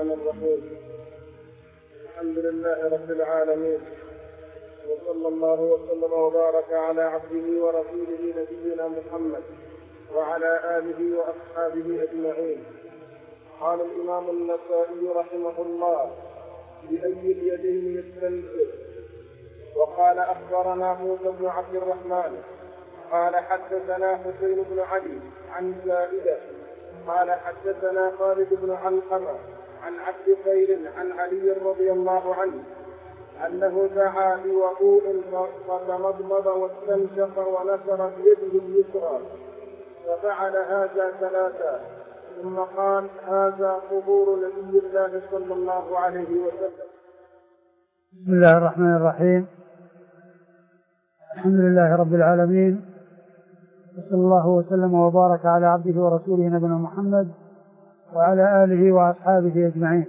الرحمن الرحيم. الحمد لله رب العالمين، وصلى الله وسلم وبارك على عبده ورسوله نبينا محمد وعلى آله وأصحابه أجمعين. قال الإمام النسائي رحمه الله: بأي اليدين يستنكر؟ وقال: أخبرنا موسى بن عبد الرحمن قال حدثنا حسين بن علي عن زائدة قال حدثنا خالد بن علقمة عن عبد خير عن علي رضي الله عنه أنه دعا بوضوء فتمضمض واستنشق ونثر بيده اليسرى، ففعل هذا ثلاثا، ثم قال: هذا قبور نبي الله صلى الله عليه وسلم. بسم الله الرحمن الرحيم. الحمد لله رب العالمين، وصلى الله وسلم وبارك على عبده ورسوله نبينا محمد وعلى آله وأصحابه أجمعين.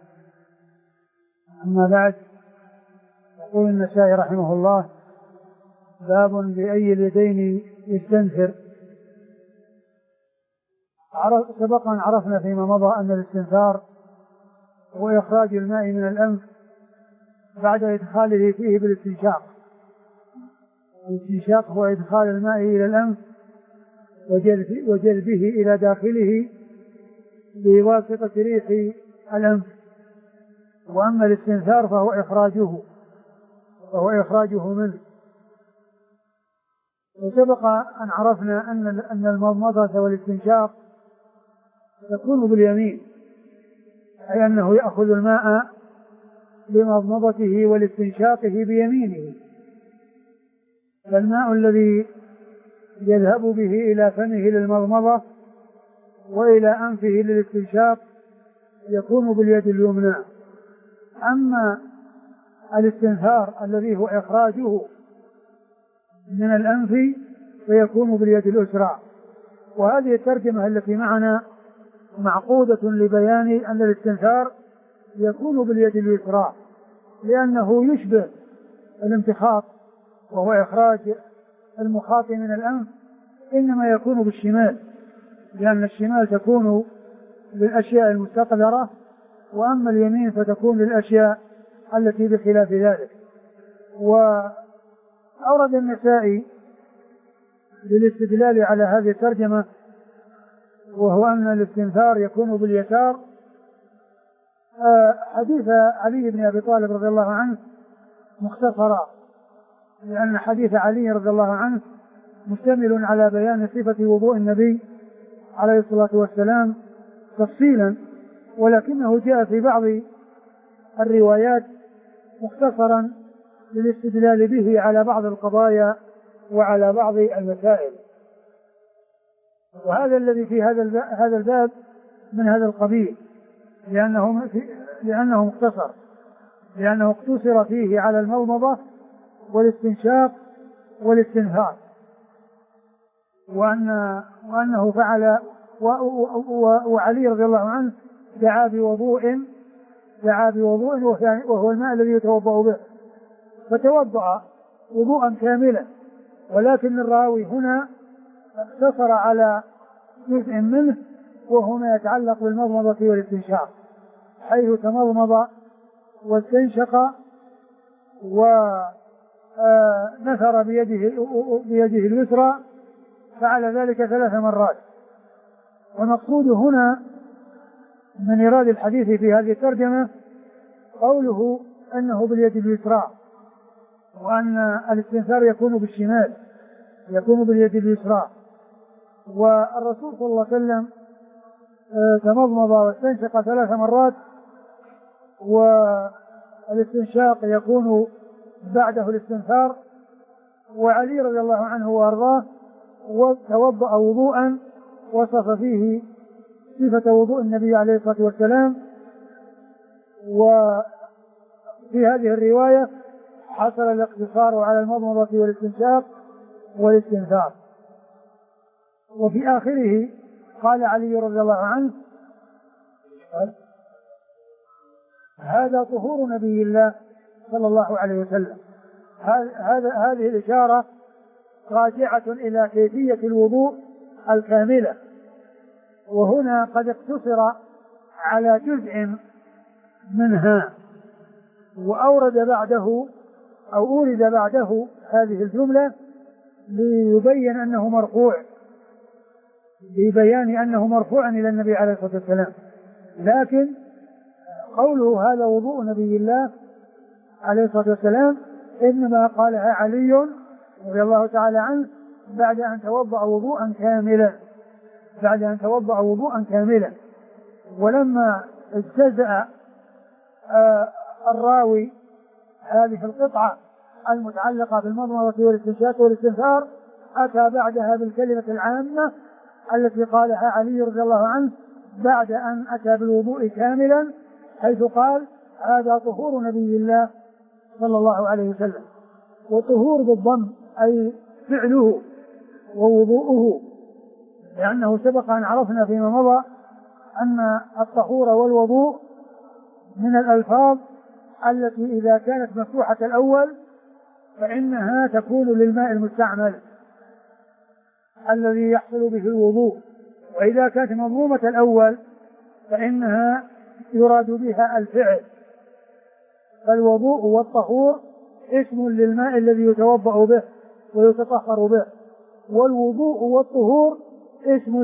أما بعد، يقول النسائي رحمه الله: باب بأي اليدين يستنثر. سبق أن عرفنا فيما مضى أن الاستنثار هو إخراج الماء من الأنف بعد إدخاله فيه بالاستنشاق. الاستنشاق هو إدخال الماء إلى الأنف وجلبه إلى داخله بواسطة ريح الأنف. وأما الاستنثار فهو إخراجه منه. وسبق أن عرفنا أن المضمضة والاستنشاق تكون باليمين، أي أنه يأخذ الماء بمضمضته والاستنشاقه بيمينه، فالماء الذي يذهب به إلى فمه للمضمضة وإلى أنفه للاستنشاق يكون باليد اليمنى. أما الاستنثار الذي هو إخراجه من الأنف فيكون باليد اليسرى. وهذه الترجمة التي معنا معقودة لبيان أن الاستنثار يكون باليد اليسرى، لأنه يشبه الامتخاط وهو إخراج المخاط من الأنف، إنما يكون بالشمال، لأن الشمال تكون للأشياء المستقذرة، وأما اليمين فتكون للأشياء التي بخلاف ذلك. وأورد النسائي للاستدلال على هذه الترجمة وهو أن الاستنثار يكون باليسار حديث علي بن أبي طالب رضي الله عنه مختصرا، لأن حديث علي رضي الله عنه مشتمل على بيان صفة وضوء النبي عليه الصلاة والسلام تفصيلا، ولكنه جاء في بعض الروايات مختصرا للاستدلال به على بعض القضايا وعلى بعض المسائل. وهذا الذي في هذا الباب من هذا القبيل، لأنه مختصر، لأنه اقتصر فيه على المضمضة والاستنشاق والاستنثار، وأنه فعل وعلي رضي الله عنه دعا بوضوء وهو الماء الذي يتوضأ به، فتوضأ وضوءا كاملا، ولكن الراوي هنا اقتصر على جزء منه وهو ما يتعلق بالمضمضة والاستنشاق، حيث تمضمض واستنشق ونثر بيده اليسرى، فعل ذلك 3 مرات. والمقصود هنا من إيراد الحديث في هذه الترجمة قوله أنه باليد اليسرى، وأن الاستنثار يكون بالشمال، يكون باليد اليسرى. والرسول صلى الله عليه وسلم تمضمض واستنشق 3 مرات، والاستنشاق يكون بعده الاستنثار. وعلي رضي الله عنه وارضاه وتوضأ وضوءا وصف فيه صفة وضوء النبي عليه الصلاة والسلام. وفي هذه الرواية حصل الاقتصار على المضمضة والاستنشاق والاستنثار. وفي آخره قال علي رضي الله عنه: هذا طهور نبي الله صلى الله عليه وسلم. هذه الإشارة راجعة إلى كيفية الوضوء الكاملة، وهنا قد اقتصر على جزء منها. وأورد بعده أو أورد بعده هذه الجملة ليبين أنه مرفوع، لبيان أنه مرفوع إلى النبي عليه الصلاة والسلام، لكن قوله هذا وضوء نبي الله عليه الصلاة والسلام إنما قالها علي رضي الله تعالى عنه بعد أن توضأ وضوءا كاملا، بعد أن توضأ وضوءا كاملا. ولما اجتزأ الراوي هذه القطعة المتعلقة بالمضمضة والاستنشاق والاستنثار أتى بعدها بالكلمة العامة التي قالها علي رضي الله عنه بعد أن أتى بالوضوء كاملا، حيث قال هذا طهور نبي الله صلى الله عليه وسلم. وطهور بالضم أي فعله ووضوءه، لأنه سبق أن عرفنا فيما مضى أن الطهور والوضوء من الألفاظ التي إذا كانت مفتوحة الأول فإنها تكون للماء المستعمل الذي يحصل به الوضوء، وإذا كانت مضمومة الأول فإنها يراد بها الفعل. فالوضوء والطهور اسم للماء الذي يتوضأ به ويتطهر به، والوضوء والطهور اسم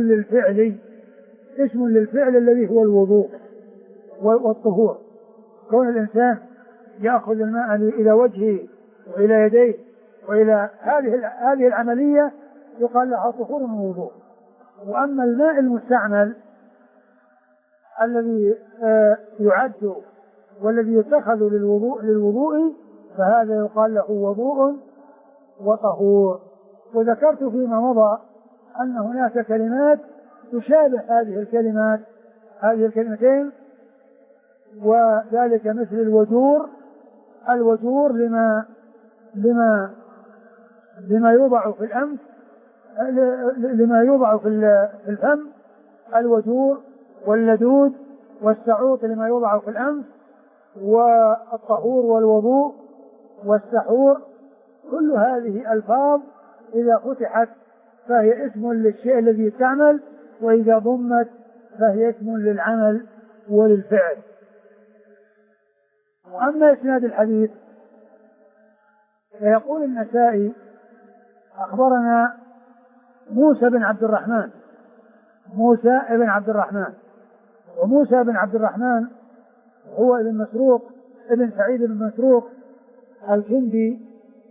للفعل الذي هو الوضوء والطهور. كون الإنسان يأخذ الماء إلى وجهه وإلى يديه وإلى هذه العملية يقال لها طهور ووضوء. وأما الماء المستعمل الذي يعد والذي يتخذ للوضوء فهذا يقال له وضوء وطهور. وذكرت فيما مضى أن هناك كلمات تشابه هذه الكلمتين، وذلك مثل الوجور لما يوضع في الأنف، لما يوضع في الفم، الوجور، واللدود والسعوط لما يوضع في الأنف، والطهور والوضوء والسحور. كل هذه ألفاظ إذا فتحت فهي اسم للشيء الذي يستعمل، وإذا ضمت فهي اسم للعمل وللفعل. وأما إسناد الحديث فيقول النسائي أخبرنا موسى بن عبد الرحمن، وموسى بن عبد الرحمن هو ابن مسروق ابن سعيد بن مسروق الكندي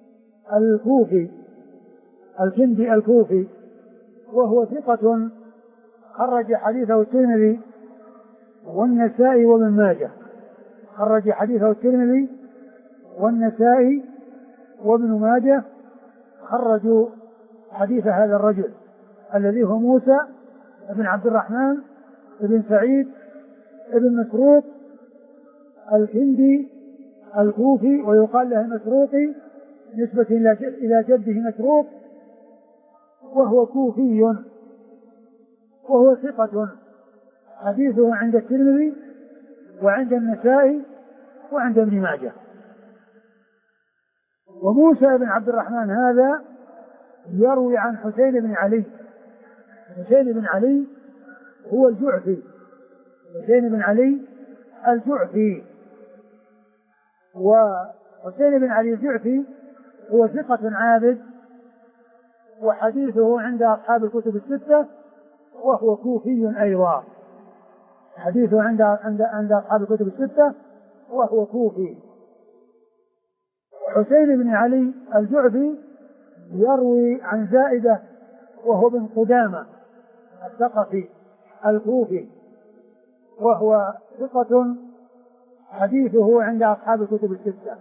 الكوفي، وهو ثقة خرج حديثه الترمذي والنسائي وابن ماجه، خرج حديثه الترمذي والنسائي وابن ماجه، خرجوا حديث هذا الرجل الذي هو موسى بن عبد الرحمن بن سعيد بن مسروق الكندي الكوفي، ويقال له مسروقي نسبة إلى جده مسروق، وهو كوفي، وهو ثقة، حديثه عند الترمذي وعند النسائي وعند ابن ماجه. وموسى بن عبد الرحمن هذا يروي عن حسين بن علي. حسين بن علي هو الجعفي، حسين بن علي الجعفي. وحسين بن علي الجعفي هو ثقة عابد، وحديثه عند أصحاب الكتب الستة، وهو كوفي أيضا، حديثه عند أصحاب الكتب الستة وهو كوفي. حسين بن علي الجعفي يروي عن زائدة وهو بن قدامة الثقفي الكوفي، وهو ثقة، حديثه عند أصحاب الكتب الستة.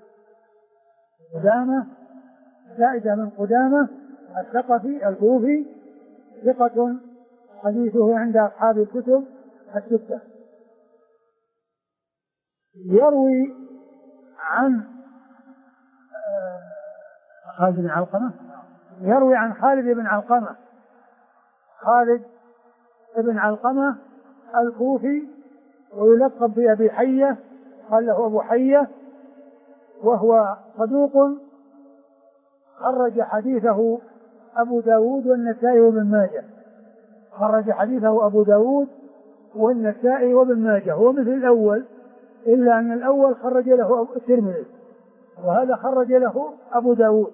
زائدة بن قدامة الثقفي الكوفي ثقة، حديثه عند أصحاب الكتب الستة. يروي عن خالد بن علقمة، يروي عن خالد بن علقمة، خالد بن علقمة الكوفي، ويلقب بأبي حية، قال له أبو حية، وهو صدوق، خرج حديثه أبو داود والنسائي وابن ماجه، خرج حديثه أبو داود والنسائي وابن ماجه. هو مثل الأول إلا أن الأول خرج له الترمذي وهذا خرج له أبو داود.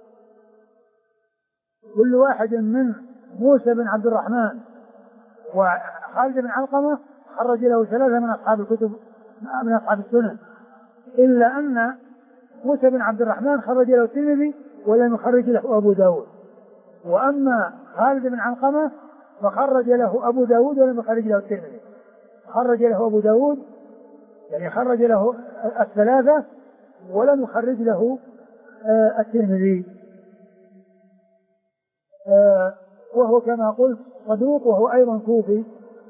كل واحد من موسى بن عبد الرحمن وخالد بن علقمة خرج له 3 من أصحاب الكتب من أصحاب السنن، إلا أن موسى بن عبد الرحمن خرج له الترمذي ولم يخرج له أبو داود، وأما خالد بن علقمة فخرج له أبو داود ولم يخرج له الترمذي. خرج له أبو داود يعني خرج له 3 ولم يخرج له الترمذي. وهو كما قلت صدوق وهو أيضا كوفي.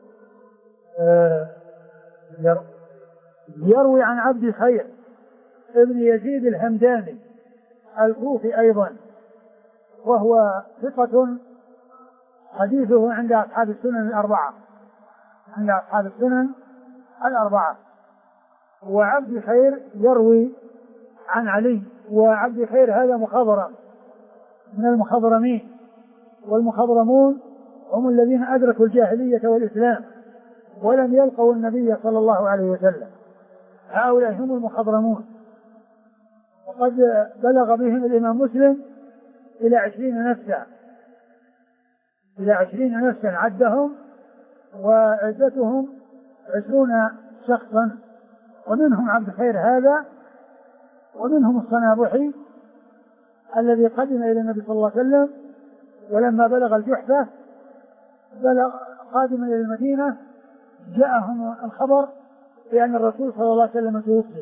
يروي عن عبد خير ابن يزيد الهمداني الكوفي أيضا، وهو ثقة حديثه عند أصحاب السنن الأربعة. عند أصحاب السنن الأربعة. وعبد خير يروي عن علي، وعبد خير هذا مخضرم من المخضرمين، والمخضرمون هم الذين أدركوا الجاهلية والإسلام ولم يلقوا النبي صلى الله عليه وسلم، هؤلاء هم المخضرمون. وقد بلغ بهم الإمام مسلم إلى 20 نفسا، إلى 20 نفسا عدهم، وعدتهم 20 شخصا، ومنهم عبد خير هذا، ومنهم الصنابحي الذي قدم إلى النبي صلى الله عليه وسلم، ولما بلغ الجحفة قادم إلى المدينة جاءهم الخبر بأن الرسول صلى الله عليه وسلم توفي.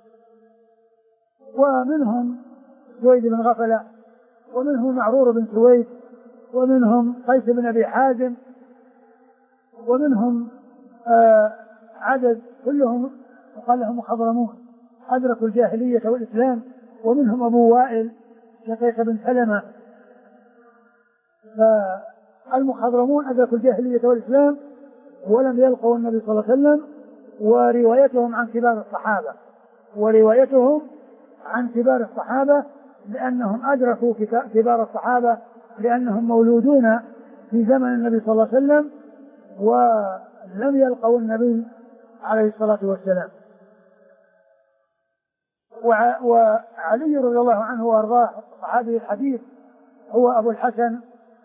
ومنهم سويد بن غفلة، ومنهم معرور بن سويد، ومنهم قيس بن أبي حازم، ومنهم عدد كلهم وقال لهم مخضرمون أدركوا الجاهلية والإسلام، ومنهم أبو وائل شقيق بن سلمة. فالمخضرمون أدركوا الجاهلية والإسلام ولم يلقوا النبي صلى الله عليه وسلم، وروايتهم عن كبار الصحابة، وروايتهم عن كبار الصحابة لأنهم أدركوا كبار الصحابة، لأنهم مولودون في زمن النبي صلى الله عليه وسلم ولم يلقوا النبي عليه الصلاة والسلام. وعلي رضي الله عنه وارضاه صحابي الحديث هو أبو الحسن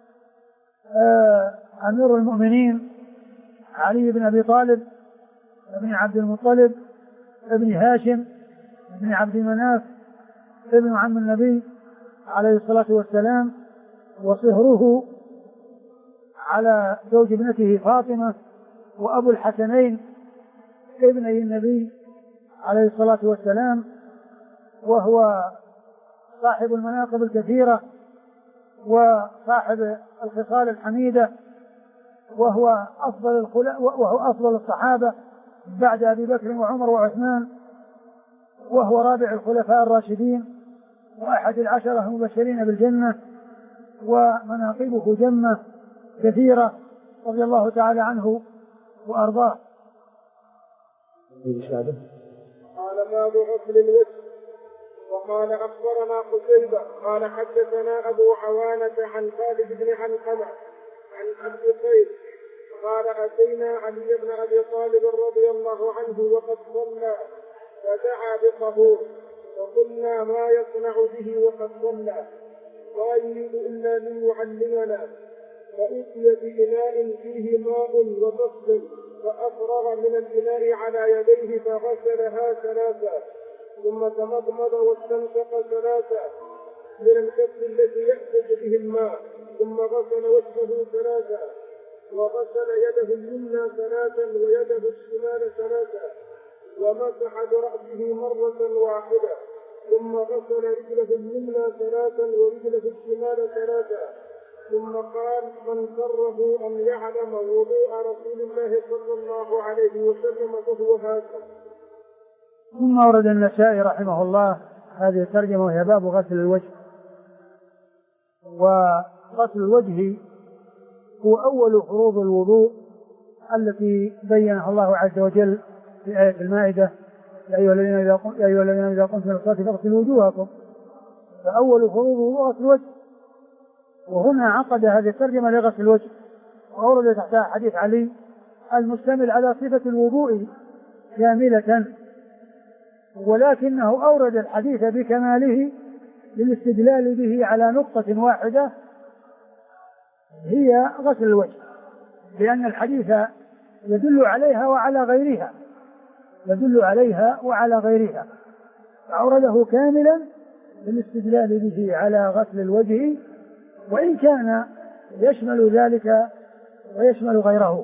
أمير المؤمنين علي بن أبي طالب بن عبد المطلب ابن هاشم بن عبد مناف ابن عم النبي عليه الصلاة والسلام، وصهره على زوج ابنته فاطمة، وأبو الحسنين ابني النبي عليه الصلاة والسلام، وهو صاحب المناقب الكثيرة وصاحب الخصال الحميدة، وهو أفضل الصحابة بعد أبي بكر وعمر وعثمان، وهو رابع الخلفاء الراشدين وأحد 10 المبشرين بالجنة، ومناقبه جمة كثيرة رضي الله تعالى عنه وأرضاه. قال باب غسل الوجه. وقال أخبرنا قتيبة قال حدثنا أبو عوانة عن خالد بن علقمة عن عبد خير قال أتينا علي بن أبي طالب رضي الله عنه وقد صلى فدعا بطهور، فقلنا ما يصنع به وقد صلى؟ لا يريد إلا ليعلمنا. فأتي بإناء فيه ماء وفصل، فأفرغ من الإناء على يديه فغسلها 3، ثم تمضمض واستنشق 3 من الكف الذي يأخذ به الماء، ثم غسل وجهه 3، وغسل يده اليمنى 3 ويده الشمال 3، ومسح برأسه مرة واحدة، ثم غسل رجله اليمنى 3 ورجله الشمال 3، ثم قال من سره أن يعلم وضوء رسول الله صلى الله عليه وسلم فهو هذا. ثم ورد النسائي رحمه الله هذه الترجمة وهي باب غسل الوجه. وغسل الوجه هو أول فروض الوضوء التي بينها الله عز وجل في آية المائدة: يا أيها الذين إذا قمتم إلى الصلاة فاغسلوا وجوهكم. فأول فروض الوضوء غسل الوجه، وهنا عقد هذه الترجمة لغسل الوجه، وأورد تحتها حديث علي المشتمل على صفة الوضوء كاملة ولكنه أورد الحديث بكماله للاستدلال به على نقطة واحدة هي غسل الوجه، لأن الحديث يدل عليها وعلى غيرها فأورده كاملا للاستدلال به على غسل الوجه، وإن كان يشمل ذلك ويشمل غيره.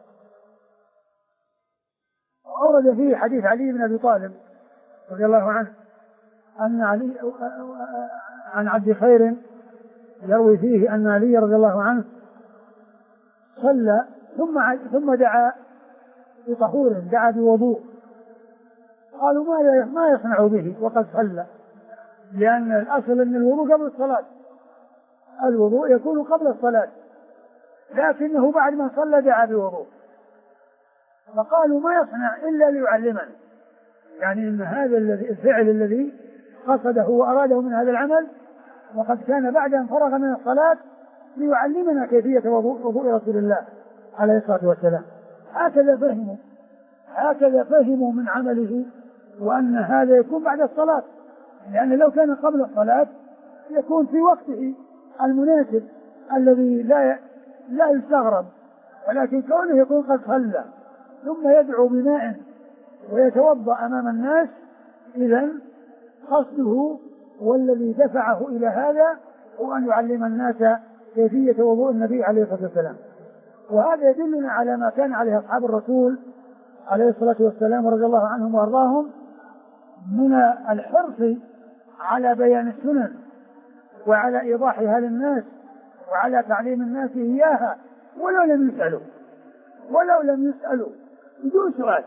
أورد فيه حديث علي بن أبي طالب رضي الله عنه أن علي عن عبد خير يروي فيه أن علي رضي الله عنه صلى ثم دعا بطهور، دعا بوضوء. قالوا ما يصنع به وقد صلى، لأن الأصل أن الوضوء قبل الصلاة، الوضوء يكون قبل الصلاة، لكنه بعد ما صلى دعا بوضوء. فقالوا ما يصنع إلا ليعلمنا، يعني أن هذا الفعل الذي قصده وأراده من هذا العمل وقد كان بعد أن فرغ من الصلاة ليعلمنا كيفية وضوء رسول الله عليه الصلاة والسلام. هكذا فهموا من عمله، وأن هذا يكون بعد الصلاة، لأن لو كان قبل الصلاة يكون في وقته المناسب الذي لا يستغرب، ولكن كونه يكون قد صلى ثم يدعو بماء ويتوضأ أمام الناس، إذن قصده والذي دفعه إلى هذا هو أن يعلم الناس كيفية وضوء النبي عليه الصلاة والسلام. وهذا يدلنا على ما كان عليه أصحاب الرسول عليه الصلاة والسلام رضي الله عنهم وأرضاهم من الحرص على بيان السنن وعلى إيضاحها للناس وعلى تعليم الناس إياها ولو لم يسألوا بدون سؤال.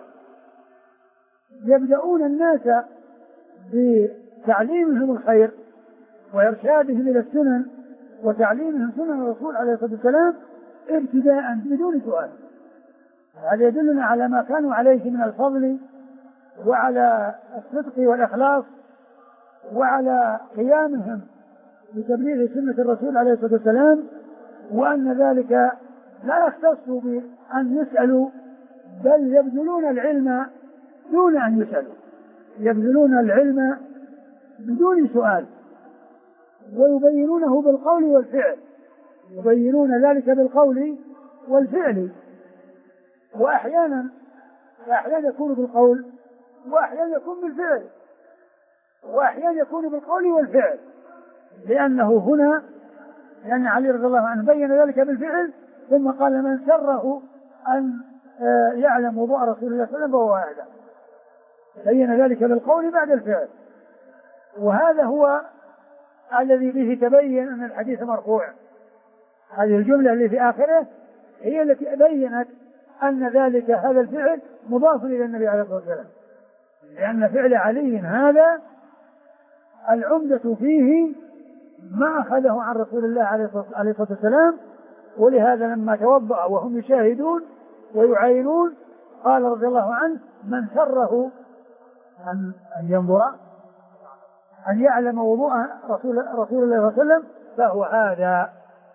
يبدأون الناس بتعليمهم الخير وإرشادهم إلى السنن وتعليمهم سنن الرسول عليه الصلاة والسلام ابتداء بدون سؤال. هذا يدلنا على ما كانوا عليه من الفضل وعلى الصدق والإخلاص وعلى قيامهم بتبليغ سنة الرسول عليه الصلاة والسلام، وأن ذلك لا يختص بأن يسألوا، بل يبذلون العلم دون أن يسألوا، يبذلون العلم بدون سؤال، ويبينونه بالقول والفعل، يبينون ذلك بالقول والفعل، وأحيانا يكون بالقول وأحيانا يكون بالفعل، وأحيانا يكون بالقول والفعل، لأنه هنا لأن علي رضي الله عنه بين ذلك بالفعل، ثم قال من سره أن يعلم وضوء رسول الله صلى الله عليه وسلم فهو هذا، بين ذلك بالقول بعد الفعل. وهذا هو الذي به تبين أن الحديث مرفوع. هذه الجملة اللي في آخره هي التي بينت أن ذلك هذا الفعل مضاف إلى النبي عليه الصلاة والسلام، لأن فعل علي هذا العمدة فيه ما أخذه عن رسول الله عليه الصلاة والسلام، ولهذا لما توضأ وهم يشاهدون ويعاينون قال رضي الله عنه من سره أن ينظر أن يعلم وضوء رسول الله صلى الله عليه وسلم فهو هذا.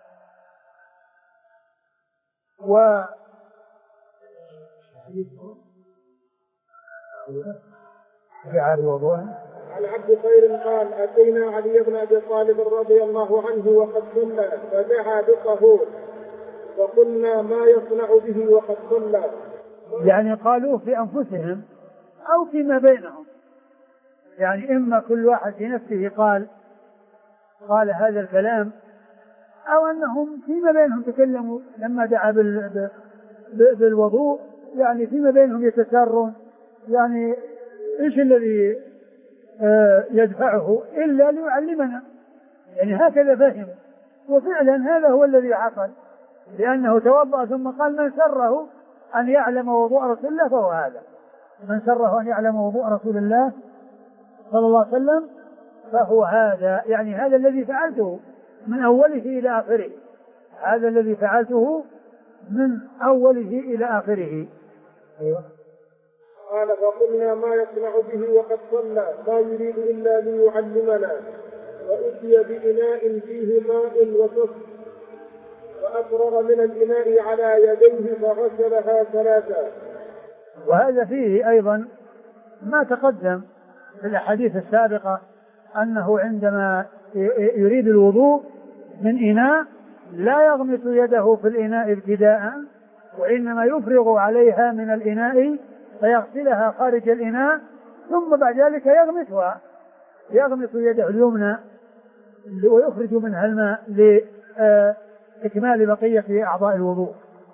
عن عبد خير قال أتينا علي بن أبي طالب رضي الله عنه وقد صلى فدعا بطهور وقلنا ما يصنع به وقد صلى. يعني قالوه في أنفسهم أو فيما بينهم، يعني إما كل واحد في نفسه قال هذا الكلام، أو أنهم فيما بينهم تكلموا لما دعا بالوضوء، يعني فيما بينهم يتسارون، يعني إيش الذي يدفعه إلا ليعلمنا، يعني هكذا فهم. وفعلا هذا هو الذي حصل، لأنه توضأ ثم قال من سره أن يعلم وضوء رسول الله فهو هذا، من سره أن يعلم وضوء رسول الله صلى الله عليه وسلم فهو هذا، يعني هذا الذي فعلته من أوله إلى آخره، هذا الذي فعلته من أوله إلى آخره. أيوة. قال فقلنا ما يصنع به وقد صلى ما يريد إلا ليعلمنا، وأتي بإناء فيه ماء وصف وأفرغ من الإناء على يديه فغسلها ثلاثا. وهذا فيه أيضا ما تقدم في الأحاديث السابقة أنه عندما يريد الوضوء من إناء لا يغمس يده في الإناء ابتداء، وإنما يفرغ عليها من الإناء فيغسلها خارج الإناء، ثم بعد ذلك يغمس يده اليمنى ويخرج منها الماء لإكمال بقية أعضاء الوضوء.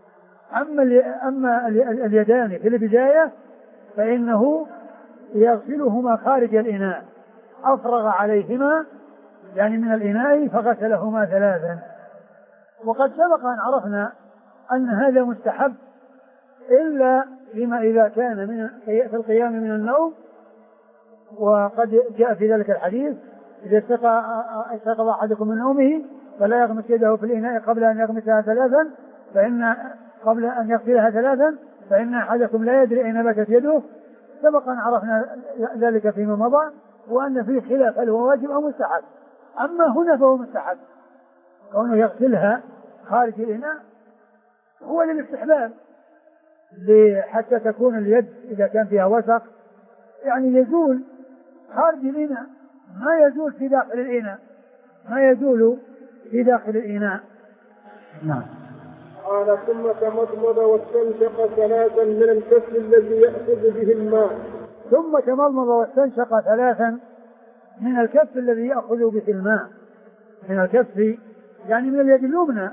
أما اليدان في البداية فإنه يغسلهما خارج الإناء، أفرغ عليهما يعني من الإناء فغسلهما 3. وقد سبق أن عرفنا أن هذا مستحب إلا لما إذا كان في القيام من النوم، وقد جاء في ذلك الحديث: إذا استيقظ أحدكم من نومه فلا يغمس يده في الإناء قبل أن يغمسها 3 قبل أن يغسلها 3 فإن أحدكم لا يدري أين باتت يده. سبق أن عرفنا ذلك فيما مضى، وأن فيه خلاف هل هو واجب أو مستحب. أما هنا فهو مستحب، كونه يغسلها خارج الإناء هو للاستحباب، حتى تكون اليد إذا كان فيها وسخ يعني يزول خارج الإناء، ما يزول في داخل الإناء، ما يزول في داخل الإناء. نعم. قال: ثم تمضمض واستنشق 3 من الكف الذي يأخذ به الماء. ثم تمضمض واستنشق 3 من الكف الذي يأخذ به الماء. من الكف يعني من اليد اليمنى.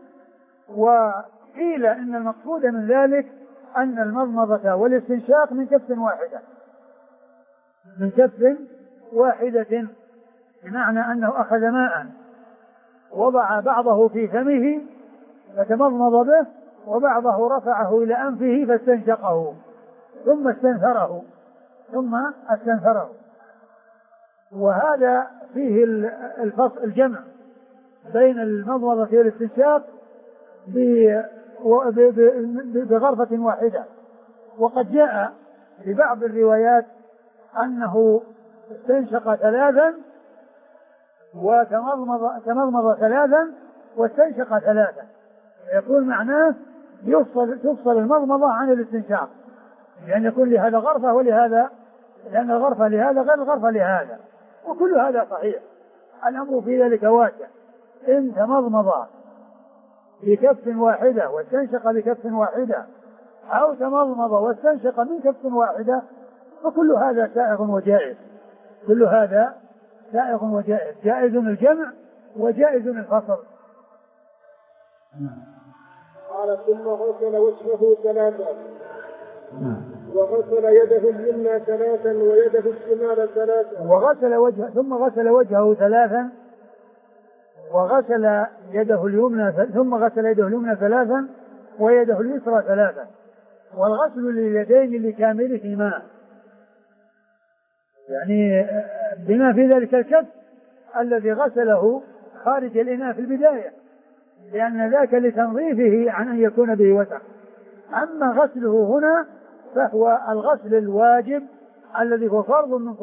وقيل إن المقصود من ذلك أن المضمضة والاستنشاق من كف واحدة، من كف واحدة، بمعنى أنه أخذ ماء وضع بعضه في فمه فتمضمض به، وبعضه رفعه إلى أنفه فاستنشقه ثم استنثره. وهذا فيه الجمع بين المضمضة والاستنشاق بغرفة واحدة. وقد جاء في بعض الروايات أنه استنشق 3 وتمضمض 3 واستنشق 3، يكون معناه تفصل المضمضة عن الاستنشاق، لأن يكون لهذا غرفة ولهذا، لأن الغرفة لهذا غير الغرفة لهذا، وكل هذا صحيح. الأمر في ذلك واسع، إن تمضمض بكف واحدة واستنشق بكف واحدة، أو تمضمض واستنشق من كف واحدة، فكل هذا سائغ وجائز، كل هذا سائغ وجائز، جائز الجمع وجائز الفصل. قال: ثم غسل وجهه 3 وغسل يده اليمنى 3 ويده الشمال 3 ثم غسل وجهه 3 وغسل يده اليمنى، ثم غسل يده اليمنى 3 ويده اليسرى 3. والغسل لليدين لكاملهما، يعني بما في ذلك الكف الذي غسله خارج الإناء في البداية، لأن ذاك لتنظيفه عن أن يكون به وسخ. أما غسله هنا فهو الغسل الواجب الذي هو فرض من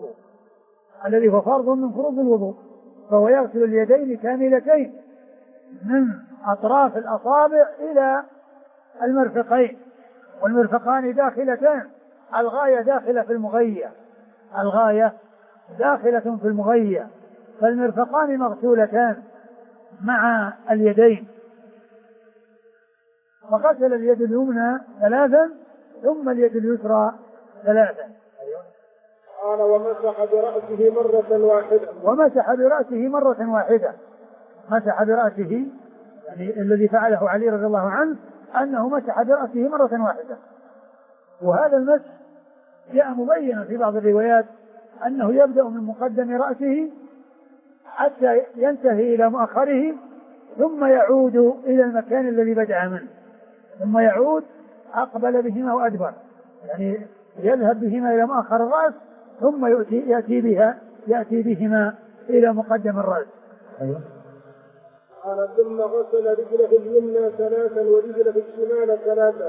فروض الوضوء، فهو يغسل اليدين كاملتين من أطراف الأصابع إلى المرفقين، والمرفقان داخلتان، الغاية داخلة في المغية، فالمرفقان مغسولتان مع اليدين. وغسل اليد اليمنى 3 ثم اليد اليسرى 3. قال: ومسح برأسه مرة واحدة. مسح برأسه يعني الذي فعله علي رضي الله عنه أنه مسح برأسه مرة واحدة. وهذا المسح جاء مبينا في بعض الروايات أنه يبدأ من مقدم رأسه حتى ينتهي إلى مؤخره، ثم يعود إلى المكان الذي بدأ منه، ثم يعود أقبل بهما وأدبر، يعني يذهب بهما إلى مؤخر الرأس ثم يأتي بهما إلى مقدم الرأس. أيوة. قال: ثم غسل رجله اليمنى 3 ورجله الشمال 3.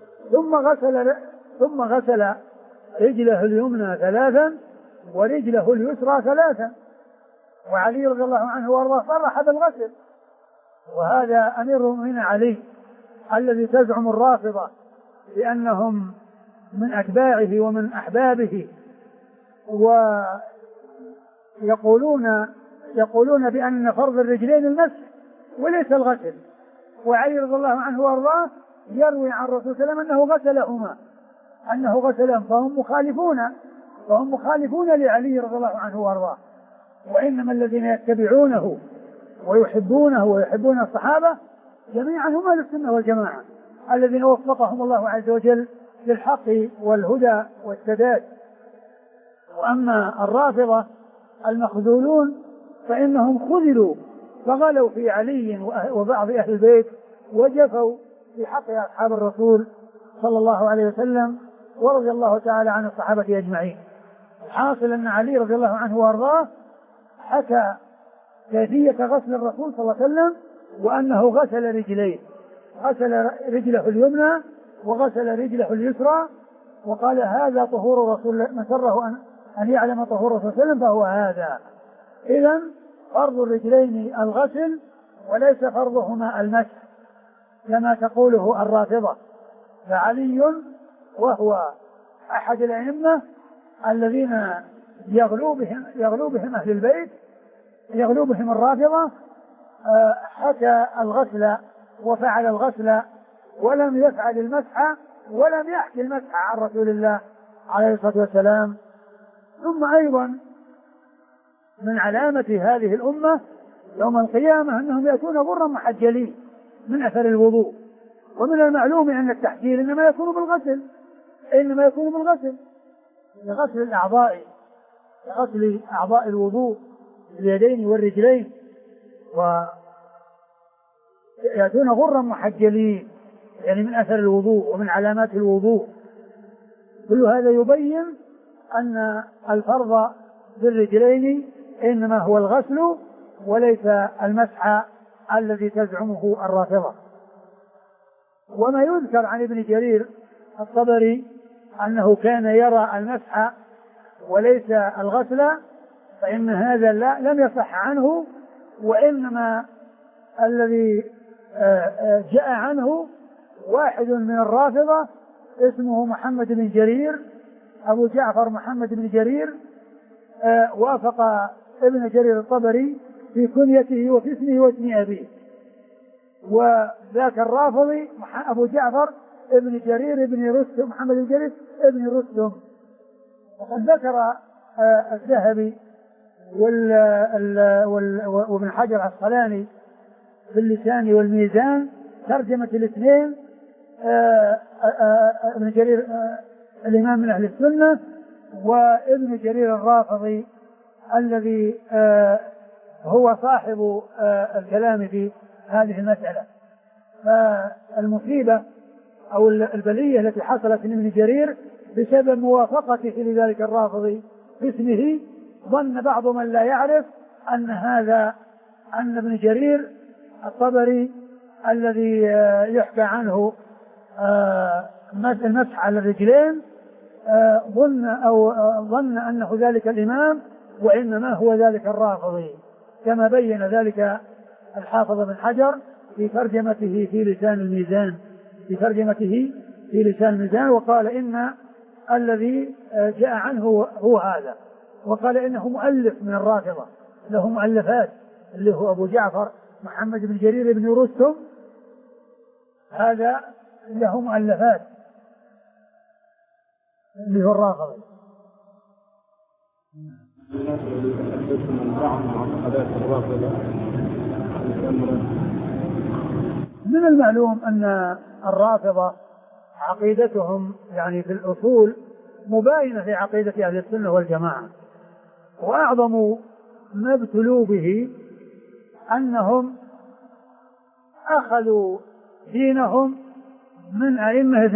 ثم غسل رجله اليمنى 3 ورجله اليسرى 3. وعلي رضي الله عنه وارضاه صرح بالغسل، وهذا أمير المؤمنين علي الذي تزعم الرافضة بأنهم من أتباعه ومن أحبابه ويقولون بأن فرض الرجلين المسح وليس الغسل. وعلي رضي الله عنه وارضاه يروي عن الرسول صلى الله عليه وسلم أنه غسلهم، فهم مخالفون لعلي رضي الله عنه وارضاه. وإنما الذين يتبعونه ويحبونه ويحبون الصحابة جميعا هم أهل السنة والجماعة الذين وفقهم الله عز وجل للحق والهدى والسداد. وأما الرافضة المخذولون فإنهم خذلوا فغلوا في علي وبعض أهل البيت وجفوا في حق أصحاب الرسول صلى الله عليه وسلم ورضي الله تعالى عن الصحابة أجمعين. الحاصل أن علي رضي الله عنه وارضاه حكى كيفية غسل الرسول صلى الله عليه وسلم وأنه غسل رجليه، غسل رجله اليمنى وغسل رجله اليسرى، وقال هذا طهور رسول من سره أن يعلم طهور رسول صلى الله عليه وسلم فهو هذا. إذن فرض الرجلين الغسل وليس فرضهما المسح كما تقوله الرافضة. فعلي وهو أحد الأئمة الذين يغلو بهم أهل البيت، يغلو بهم الرافضة، حكى الغسل وفعل الغسل ولم يفعل المسح ولم يحكي المسح عن رسول الله عليه الصلاة والسلام. ثم أيضا من علامة هذه الأمة يوم القيامة أنهم يأتون غرا محجلين من أثر الوضوء. ومن المعلوم أن التحجيل إنما يكون بالغسل لغسل الأعضاء، لغسل أعضاء الوضوء اليدين والرجلين، ويأتون غرا محجلين يعني من أثر الوضوء ومن علامات الوضوء. كل هذا يبين أن الفرض بالرجلين إنما هو الغسل وليس المسح الذي تزعمه الرافضة. وما يذكر عن ابن جرير الطبري أنه كان يرى المسح وليس الغسل فإن هذا لم يصح عنه، وإنما الذي جاء عنه واحد من الرافضة اسمه محمد بن جرير، أبو جعفر محمد بن جرير، وافق ابن جرير الطبري في كنيته وفي اسمه واسم أبيه. وذاك الرافضي أبو جعفر ابن جرير ابن رستم، محمد بن جرير ابن رستم. وقد ذكر الذهبي وابن حجر العسقلاني في اللسان والميزان ترجمة الاثنين، ابن جرير الإمام من أهل السنة وابن جرير الرافضي الذي هو صاحب الكلام في هذه المسألة. فالمصيبة أو البلية التي حصلت من ابن جرير بسبب موافقته لذلك الرافضي باسمه، ظن بعض من لا يعرف أن ابن جرير الطبري الذي يحكى عنه المسح على الرجلين ظن أنه ذلك الإمام، وإنما هو ذلك الرافضي، كما بين ذلك الحافظ بن حجر في ترجمته في لسان الميزان، وقال إن الذي جاء عنه هو هذا، وقال إنه مؤلف من الرافضة له مؤلفات اللي هو أبو جعفر محمد بن جرير بن رستم، هذا له مؤلفات اللي هو الرافضي. من المعلوم أن الرافضة عقيدتهم يعني في الأصول مباينة لعقيدة أهل السنة والجماعة، وأعظم ما ابتلوا به أنهم أخذوا دينهم من أئمة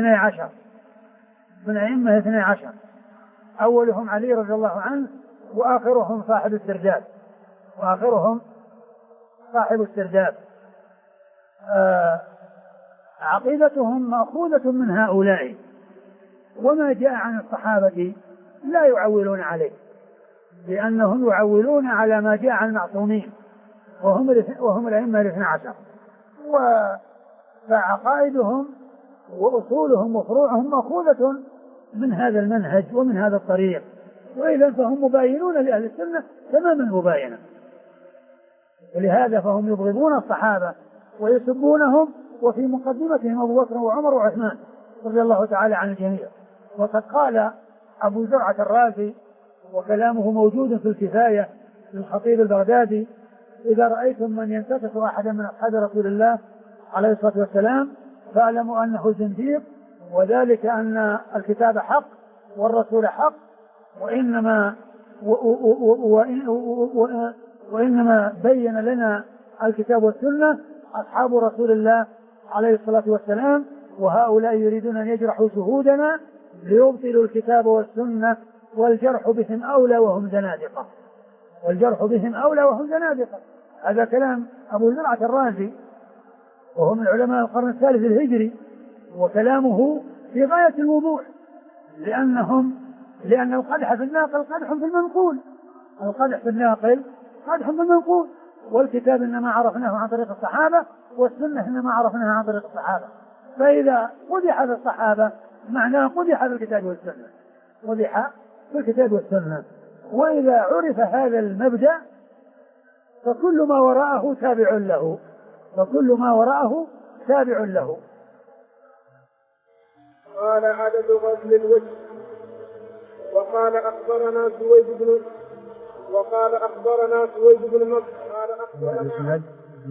12، أولهم علي رضي الله عنه وآخرهم صاحب السرداب. عقيدتهم مأخوذة من هؤلاء، وما جاء عن الصحابة لا يعولون عليه، لأنهم يعولون على ما جاء عن المعصومين وهم الأئمة 12. فعقائدهم وأصولهم وفروعهم مأخوذة من هذا المنهج ومن هذا الطريق، وإذا فهم مباينون لأهل السنة تمام المباينة. ولهذا فهم يبغضون الصحابة ويسبونهم، وفي مقدمتهم أبو بكر وعمر وعثمان رضي الله تعالى عن الجميع. وقد قال أبو زرعة الرازي وكلامه موجود في الكفاية للخطيب البغدادي: إذا رأيتم من ينتقص أحدا من أصحاب رسول الله عليه الصلاة والسلام فاعلموا أنه زنديق، وذلك أن الكتاب حق والرسول حق، وإنما بين لنا الكتاب والسنة أصحاب رسول الله عليه الصلاة والسلام، وهؤلاء يريدون أن يجرحوا شهودنا ليبطلوا الكتاب والسنة، والجرح بهم أولى وهم زنادقة. والجرح بهم أولى وهم زنادقة. هذا كلام أبو زرعة الرازي وهو من علماء القرن الثالث الهجري، وكلامه في غاية الوضوح، لأن القدح في الناقل قدح في المنقول. القدح في الناقل قدح في المنقول، والكتاب إنما عرفناه عن طريق الصحابة، والسنة إنما عرفناها عن طريق الصحابة. فإذا قدح في الصحابة معناه قدح في الكتاب والسنة، قدح في الكتاب والسنة. وإذا عرف هذا المبدأ فكل ما وراءه تابع له، فكل ما وراءه تابع له. قال عدد غسل الوجه. وقال أخبرنا سويد بن مصر قال أخبرنا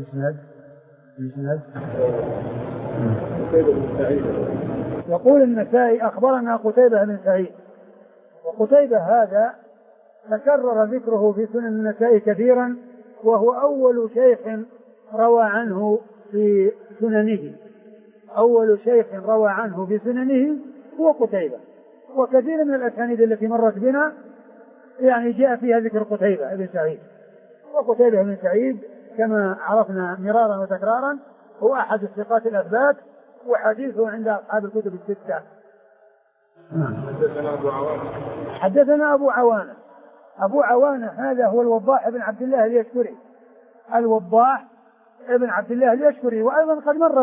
يقول النسائي: أخبرنا قتيبة بن سعيد. وقتيبة هذا تكرر ذكره في سنن النسائي كثيرا، وهو أول شيخ روى عنه في سننه. أول شيخ روى عنه في سننه هو قتيبة. وكثير من الأسانيد التي مرت بنا يعني جاء فيها ذكر قتيبة بن سعيد. وقتيبة بن سعيد كما عرفنا مرارا وتكرارا هو أحد الثقات الأثبات، وحديثه عند أصحاب الكتب الستة. حدثنا أبو عوانة هذا هو الوضاح بن عبد الله اليشكري. الوضاح ابن عبد الله اليشكري، وأيضا قد مر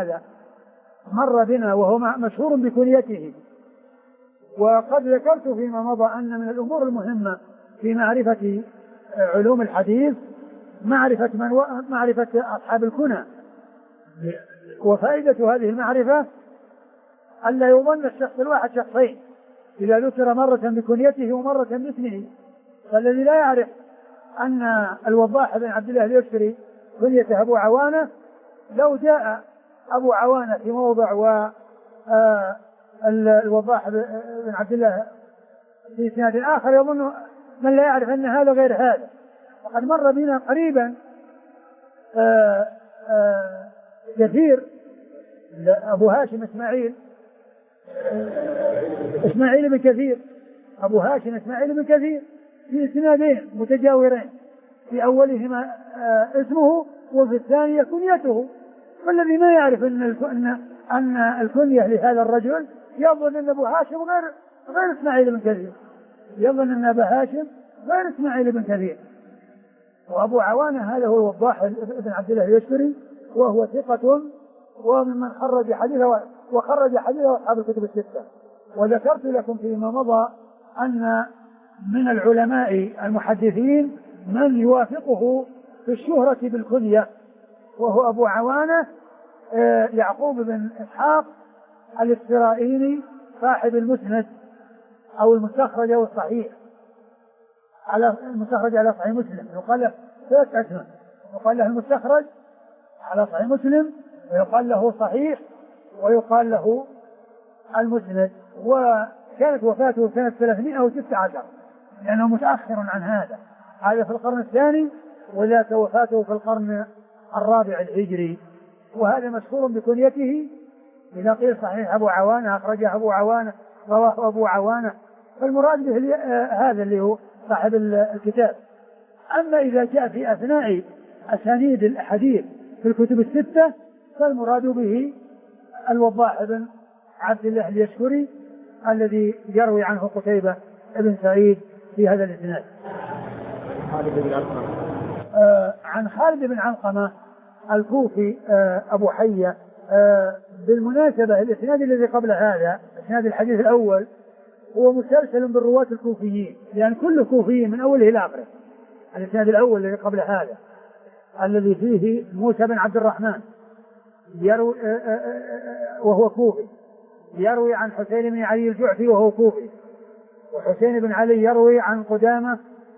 بنا وهو مشهور بكنيته. وقد ذكرت فيما مضى أن من الأمور المهمة في معرفة علوم الحديث معرفة أصحاب الكنى. وفائدة هذه المعرفة ألا يظن الشخص الواحد شخصين إذا ذكر مرة بكنيته ومرة باسمه. فالذي لا يعرف أن الوضاح بن عبد الله اليشكري كنيته أبو عوانة، لو جاء أبو عوانة في موضع والوضاح بن عبد الله في إسناد آخر يظن من لا يعرف أن هذا غير هذا. وقد مر بنا قريبا كثير أبو هاشم إسماعيل بن كثير، أبو هاشم إسماعيل بن كثير في إسنادين متجاورين، في أولهما اسمه وفي الثانية كنيته. فالذي ما يعرف أن الكنية لهذا الرجل يظن أن أبو هاشم غير إسماعيل بن كثير، يظن أن أبا هاشم غير إسماعيل بن كثير. وأبو عوانة هذا هو الوضاح بن عبد الله اليشكري، وهو ثقة وممن خرج حديثه أصحاب الكتب الستة. وذكرت لكم فيما مضى أن من العلماء المحدثين من يوافقه في الشهرة بالكنية، وهو أبو عوانة يعقوب بن إسحاق الإسرائيلي صاحب المسند أو المستخرج أو الصحيح على المستخرج على صحيح مسلم. يقال له ثلاث أسماء: يقال له المستخرج على صحيح مسلم، ويقال له صحيح، ويقال له المسند. وكانت وفاته سنة 316 لأنه متأخر عن هذا في القرن الثاني، وذاك وفاته في القرن الرابع الهجري. وهذا مشهور بكنيته. إذا قيل صحيح أبو عوانة أخرجه أبو عوانة رواه أبو عوانة، فالمراد به هذا اللي هو صاحب الكتاب. أما إذا جاء في أثناء أسانيد الحديث في الكتب الستة فالمراد به الوضاح بن عبد الله اليشكري الذي يروي عنه قتيبة بن سعيد في هذا الإسناد. عن خالد بن علقمة الكوفي أبو حية. بالمناسبة الإسناد الذي قبل هذا إسناد الحديث الأول هو مسلسل بالرواة الكوفيين، لأن كله كوفيين من أوله إلى آخره. الإسناد الأول الذي قبل هذا الذي فيه موسى بن عبد الرحمن يروي وهو كوفي، يروي عن حسين بن علي الجعفي وهو كوفي، وحسين بن علي يروي عن قدامة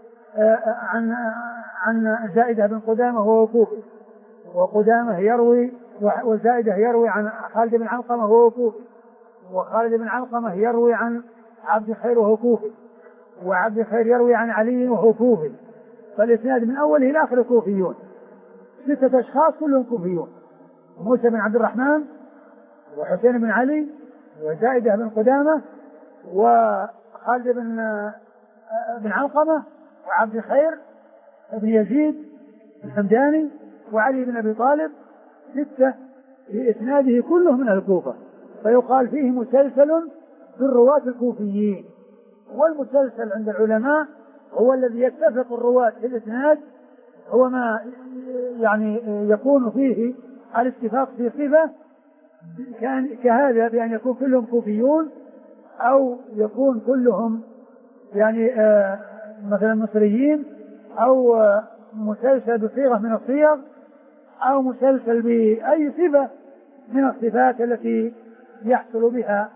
عن زائدة بن قدامة وهو كوفي، وقدامة يروي وزائدة يروي عن خالد بن علقمة وهو كوفي، وخالد بن علقمة يروي عن عبد خير وهو كوفي، وعبد خير يروي عن علي وهو كوفي. فالإسناد من أوله إلى آخره كوفيون، 6 أشخاص كلهم كوفيون: موسى بن عبد الرحمن، وحسين بن علي، وزائدة بن قدامة، وخالد بن علقمة، وعبد خير بن يزيد الحمداني، وعلي بن أبي طالب. 6 في إسناده كله من الكوفة، فيقال فيه مسلسل بالرواة الكوفيين. والمسلسل عند العلماء هو الذي يتفق الرواة في الإسناد، هو ما يعني يكون فيه الاتفاق في صفة كهذا، بأن يكون كلهم كوفيون، أو يكون كلهم يعني مثلا مصريين، أو مسلسل بصيغة من الصيغ، أو مسلسل بأي صفة من الصفات التي يحصل بها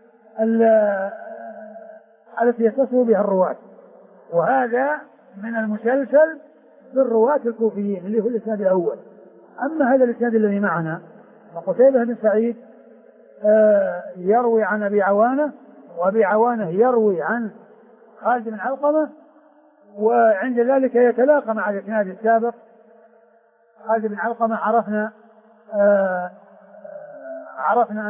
التي يتصل بها الرواة. وهذا من المسلسل بالرواة الكوفيين اللي هو الإسناد الأول. أما هذا الإسناد الذي معنا فقتيبة بن سعيد يروي عن أبي عوانة، وأبي عوانة يروي عن خالد بن علقمة، وعند ذلك يتلاقى مع الإسناد السابق. خالد بن علقمة عرفنا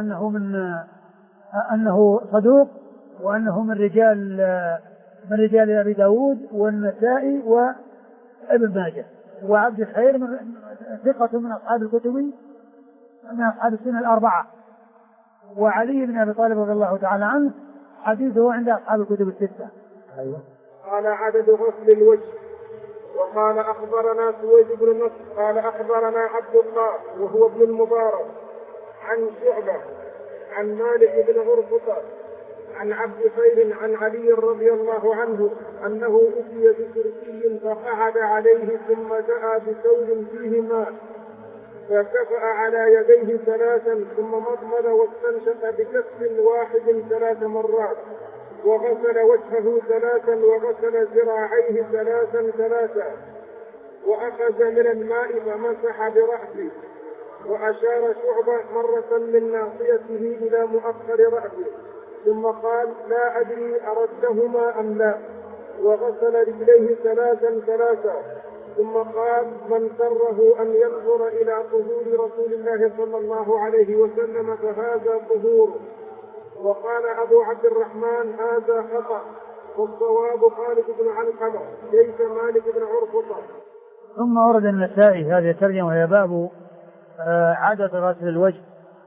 أنه صدوق، وأنه من رجال أبي داود والنسائي وابن ماجه. وعبد الخير ثقة من أصحاب الكتب، من أصحاب السنة الأربعة. وعلي بن أبي طالب رضي الله تعالى عنه حديثه عند أصحاب الكتب الستة. أيوة. قال عدد غسل الوجه. وقال أخبرنا سويد بن نصر قال أخبرنا عبد الله وهو ابن المبارك عن شعبة عن مالك بن غرفطة عن عبد خير عن علي رضي الله عنه أنه أتي بكرسي فقعد عليه ثم دعا بثوب فيه ماء فكفأ على يديه 3 ثم مضمض واستنشق بكف واحد 3 مرات وغسل وجهه 3 وغسل ذراعيه 3 وأخذ من الماء فمسح برأسه. وأشار شعبة مرة من ناصيته إلى مؤخر رأسه ثم قال لا أدري أردتهما أم لا، وغسل رجليه 3 ثم قال من سره أن ينظر إلى طهور رسول الله صلى الله عليه وسلم فهذا طهور. وقال أبو عبد الرحمن هذا خطأ، والصواب خالد بن علقمة ليس مالك بن عرفطة. ثم ورد النسائي هذه الترجمة وهي باب عدد غسل الوجه،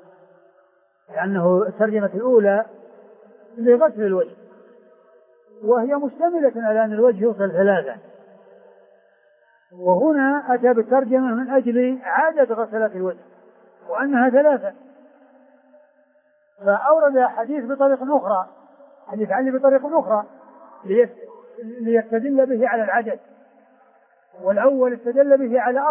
لأنه الترجمة الأولى لغسل الوجه، وهي مشتملة على أن الوجه يغسل 3، وهنا أتى بالترجمة من أجل عدد غسلات الوجه وأنها 3. فأورد حديث بطريق أخرى، حديث علي بطريق أخرى ليستدل به على العدد، والأول استدل به على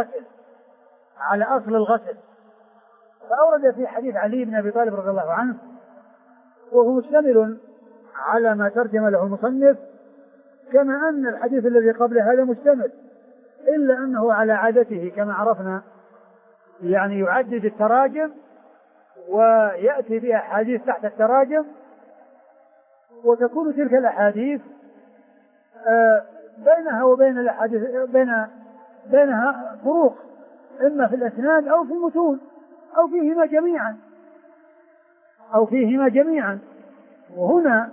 أصل الغسل، فأورد في حديث علي بن أبي طالب رضي الله عنه وهو مشتمل على ما ترجم له المصنف، كما أن الحديث الذي قبل هذا مشتمل، إلا أنه على عادته كما عرفنا، يعني يعدد التراجم ويأتي بأحاديث تحت التراجم، وتكون تلك الأحاديث بينها وبين الأحاديث بينها فروق، إما في الأسناد أو في المتون أو فيهما جميعا. وهنا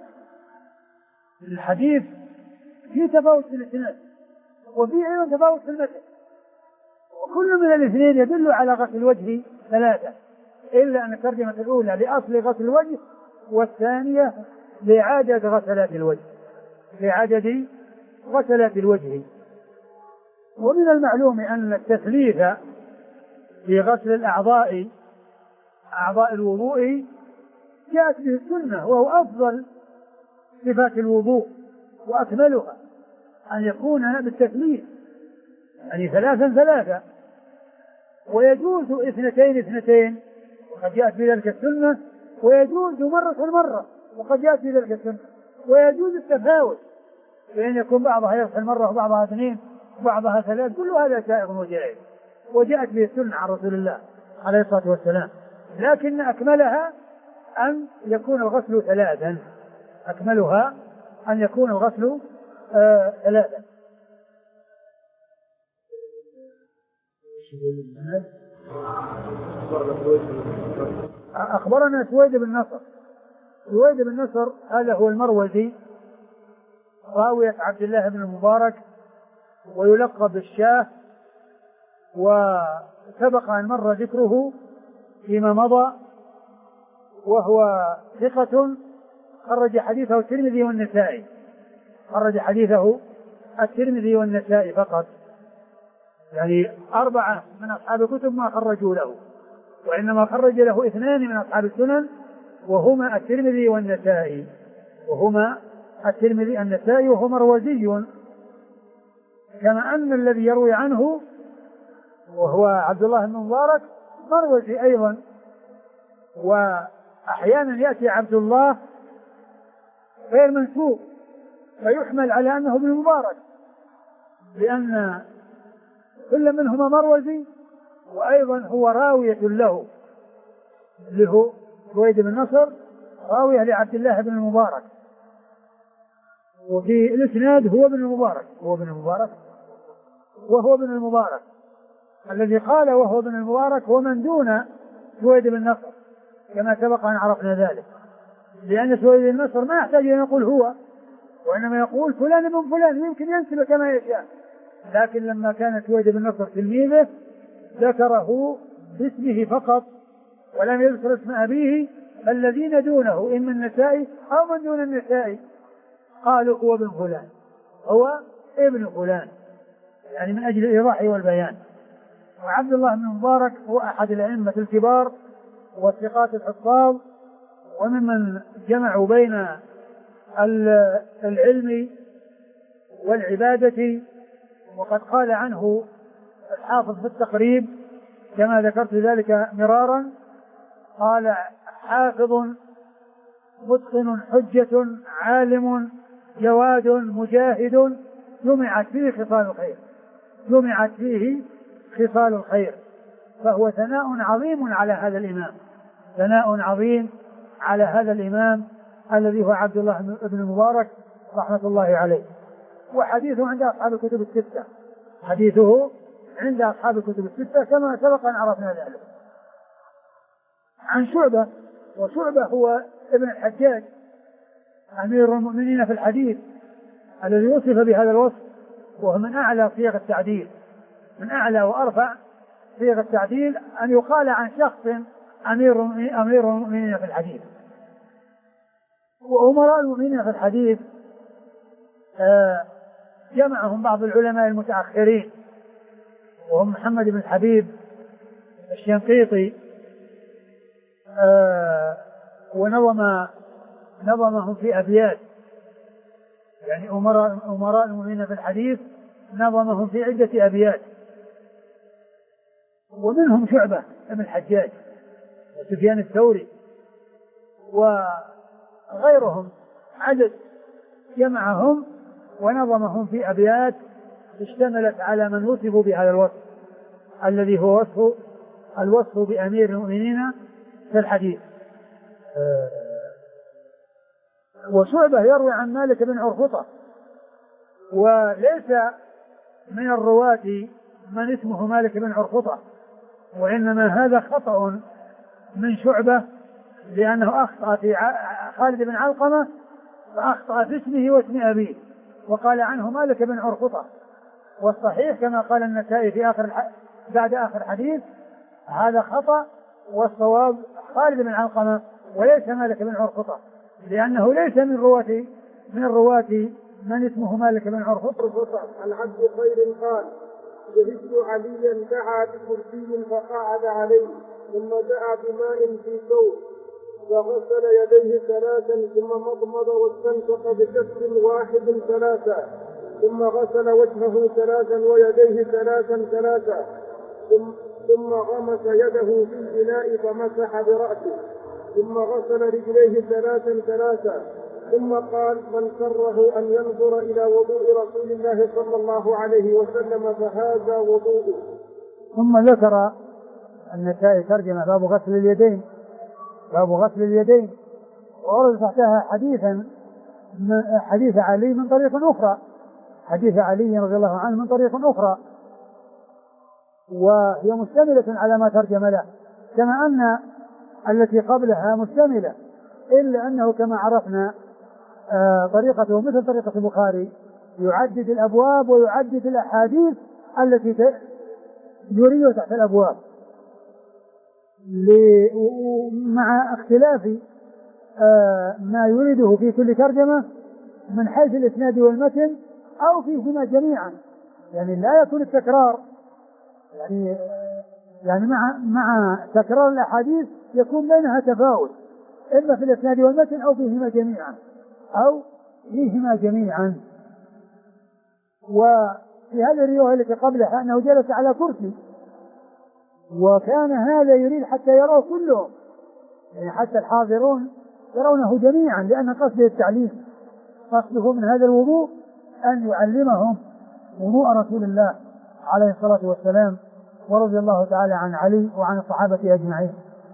الحديث فيه تفاوت في الإسناد وفيه أيضا تفاوت في المتن، وكل من الاثنين يدل على غسل الوجه 3، إلا أن الترجمة الأولى لأصل غسل الوجه، والثانية لعدد غسلات الوجه. ومن المعلوم أن التثليث في غسل أعضاء الوضوء جاءت به السنة، وهو صفات الوضوء وأكملها أن يكون بالتثليث، يعني 3 3، ويجوز 2 2، وقد جاءت بذلك السنة، ويجوز مرة وقد جاءت بذلك السنة، ويجوز التفاوت بأن يكون بعضها يغسل مرة وبعضها 2 وبعضها 3، كل هذا سائغ وجائز وجاءت به السنة عن رسول الله عليه الصلاة والسلام، لكن أكملها أن يكون الغسل 3، أكملها أن يكون الغسل 3. أخبرنا سويد بن نصر. سويد بن نصر هذا هو المروزي راوية عبد الله بن المبارك، ويلقب بالشاه، وسبق أن مر ذكره فيما مضى، وهو ثقة خرج حديثه الترمذي والنسائي، خرج حديثه الترمذي والنسائي فقط، يعني 4 من أصحاب الكتب ما خرجوا له، وإنما خرج له 2 من أصحاب السنن، وهما الترمذي والنسائي، وهو مروزي، كما أن الذي يروي عنه وهو عبد الله بن مبارك مروزي أيضا. وأحيانا يأتي عبد الله غير منسوب فيحمل على أنه ابن مبارك، لأن كل منهما مروزي، وأيضا هو راوية له، اللي هو سويد بن نصر راوية لعبد الله بن المبارك، وفي الإسناد هو ابن المبارك الذي قال وهو ابن المبارك هو من دون سويد بن نصر، كما سبق أن عرفنا ذلك، لأن سويد بن نصر ما يحتاج أن يقول هو، وإنما يقول فلان ابن فلان، يمكن ينسب كما يشاء، لكن لما كان سويد بن نصر تلميذه ذكره باسمه فقط ولم يذكر اسم أبيه، فالذين دونه إما النسائي أو من دون النسائي قالوا هو ابن فلان، هو ابن فلان، يعني من أجل الإيضاح والبيان. وعبد الله بن مبارك هو أحد الأئمة الكبار والثقات الحفاظ، وممن جمعوا بين العلم والعبادة، وقد قال عنه الحافظ في التقريب كما ذكرت ذلك مرارا، قال حافظ متقن حجة عالم جواد مجاهد جمعت فيه خصال الخير، فهو ثناء عظيم على هذا الإمام الذي هو عبد الله بن المبارك رحمة الله عليه. وحديثه عند أصحاب الكتب الستة كما سبق أن عرفنا ذلك. عن شعبة، وشعبة هو ابن الحجاج أمير المؤمنين في الحديث الذي وصف بهذا الوصف، وهو من أعلى صيغ التعديل، من أعلى وأرفع صيغ التعديل أن يقال عن شخص أمير المؤمنين في الحديث. وأمراء المؤمنين في الحديث جمعهم بعض العلماء المتأخرين، وهم محمد بن الحبيب الشنقيطي، ونظمهم في أبيات، يعني أمراء المؤمنين في الحديث نظمهم في عدة أبيات، ومنهم شعبة بن الحجاج وسفيان الثوري وغيرهم عدد، جمعهم ونظمهم في أبيات اشتملت على من وصفوا بهذا الوصف الذي هو الوصف بأمير المؤمنين في الحديث. وشعبة يروي عن مالك بن عرفطة، وليس من الرواة من اسمه مالك بن عرفطة، وإنما هذا خطأ من شعبة، لأنه أخطأ في خالد بن علقمة، فأخطأ في اسمه واسم أبيه وقال عنه مالك بن عرفطة، والصحيح كما قال النسائي في بعد آخر حديث هذا خطأ، والصواب خالد بن علقمة وليس مالك بن عرفطة، لأنه ليس من رواة من اسمه مالك بن عرفطة. عن عبد خير قال شهدت عليا دعا بكرسي فقعد عليه ثم دعا بماء في ثوب فغسل يديه ثلاثا ثم مضمض واستنشق بكف واحد ثلاثا ثم غسل وجهه ثلاثا ويديه ثلاثا ثم غمس يده في الإناء فمسح برأسه ثم غسل رجليه ثلاثا ثم قال من سره أن ينظر إلى وضوء رسول الله صلى الله عليه وسلم فهذا وضوءه. ثم ذكر النسائي ترجمة باب غسل اليدين وورد تحتها حديث علي من طريق أخرى، حديث علي رضي الله عنه من طريق أخرى، وهي مشتملة على ما ترجم له كما أن التي قبلها مشتملة، إلا أنه كما عرفنا طريقته مثل طريقة البخاري يعدد الأبواب ويعدد الأحاديث التي يريد تحت الأبواب مع اختلاف ما يريده في كل ترجمة من حيث الإسناد والمتن أو فيهما جميعا، يعني لا يكون التكرار، يعني مع تكرار الأحاديث يكون بينها تفاوت إما في الإسناد والمتن أو فيهما جميعا. وفي هذه الرواية التي قبلها أنه جلس على كرسي، وكان هذا يريد حتى يراه كلهم، يعني حتى الحاضرون يرونه جميعا، لأن قصده التعليم، قصده من هذا الوضوء أن يعلمهم وضوء رسول الله عليه الصلاة والسلام، ورضي الله تعالى عن علي وعن الصحابة أجمعين.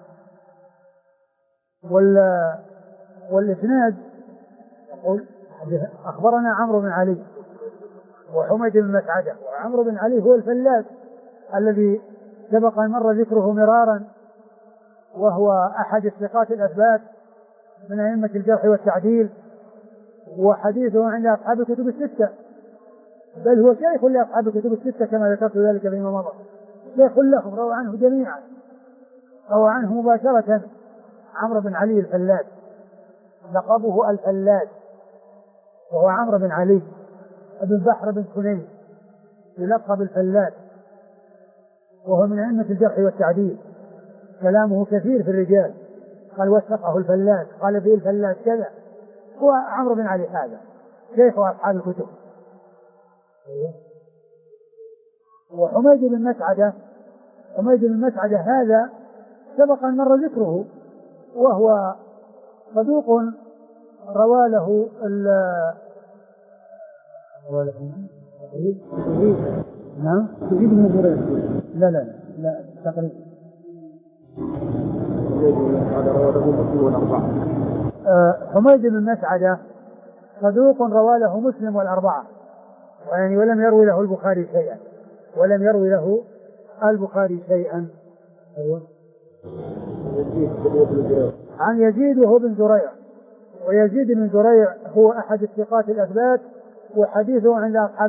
والإسناد يقول أخبرنا عمرو بن علي وحميد بن مسعدة، وعمرو بن علي هو الفلاس الذي سبق أن مر ذكره مرارا، وهو أحد الثقات الأثبات من أئمة الجرح والتعديل، وحديثه عند أصحاب الكتب الستة، بل هو شيخ لأصحاب الكتب الستة كما ذكرت ذلك فيما مضى، شيخ لهم روى عنه جميعا، روى عنه مباشرة عمرو بن علي الفلاس، لقبه الفلاس، وهو عمرو بن علي بن بحر بن كنيس يلقب الفلاس، وهو من أئمة الجرح والتعديل، كلامه كثير في الرجال، قال وثقه الفلاس، قال فيه الفلاس كذا، هو عمرو بن علي هذا شيخ أصحاب الكتب. وحميد بن مسعدة هذا سبق أن مر ذكره، وهو صدوق روى له نعم يزيد بن زريع، لا تقريبا حميد بن مسعدة صدوق روى له مسلم والأربعة، يعني ولم يروي له البخاري شيئا. أيوة. عن يزيد وهو بن زريع، ويزيد بن زريع هو أحد الثقات الأثبات، وحديثه عند أصحاب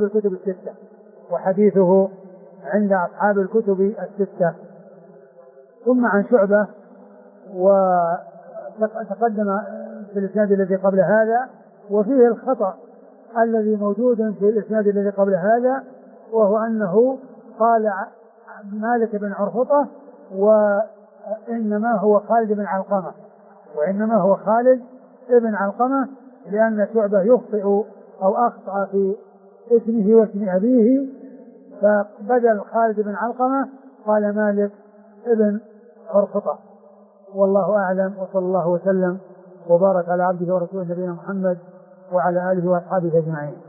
الكتب الستة. ثم عن شعبة، وتقدم في الإسناد الذي قبل هذا، وفيه الخطأ الذي موجود في الإسناد الذي قبل هذا، وهو أنه قال مالك بن عرفطة وإنما هو خالد بن علقمة، لأن شعبة يخطئ أو أخطأ في اسمه واسم أبيه، فبدل خالد بن علقمة قال مالك ابن عرفطة. والله أعلم، وصلى الله وسلم وبارك على عبده ورسوله نبينا محمد وعلى آله وأصحابه أجمعين.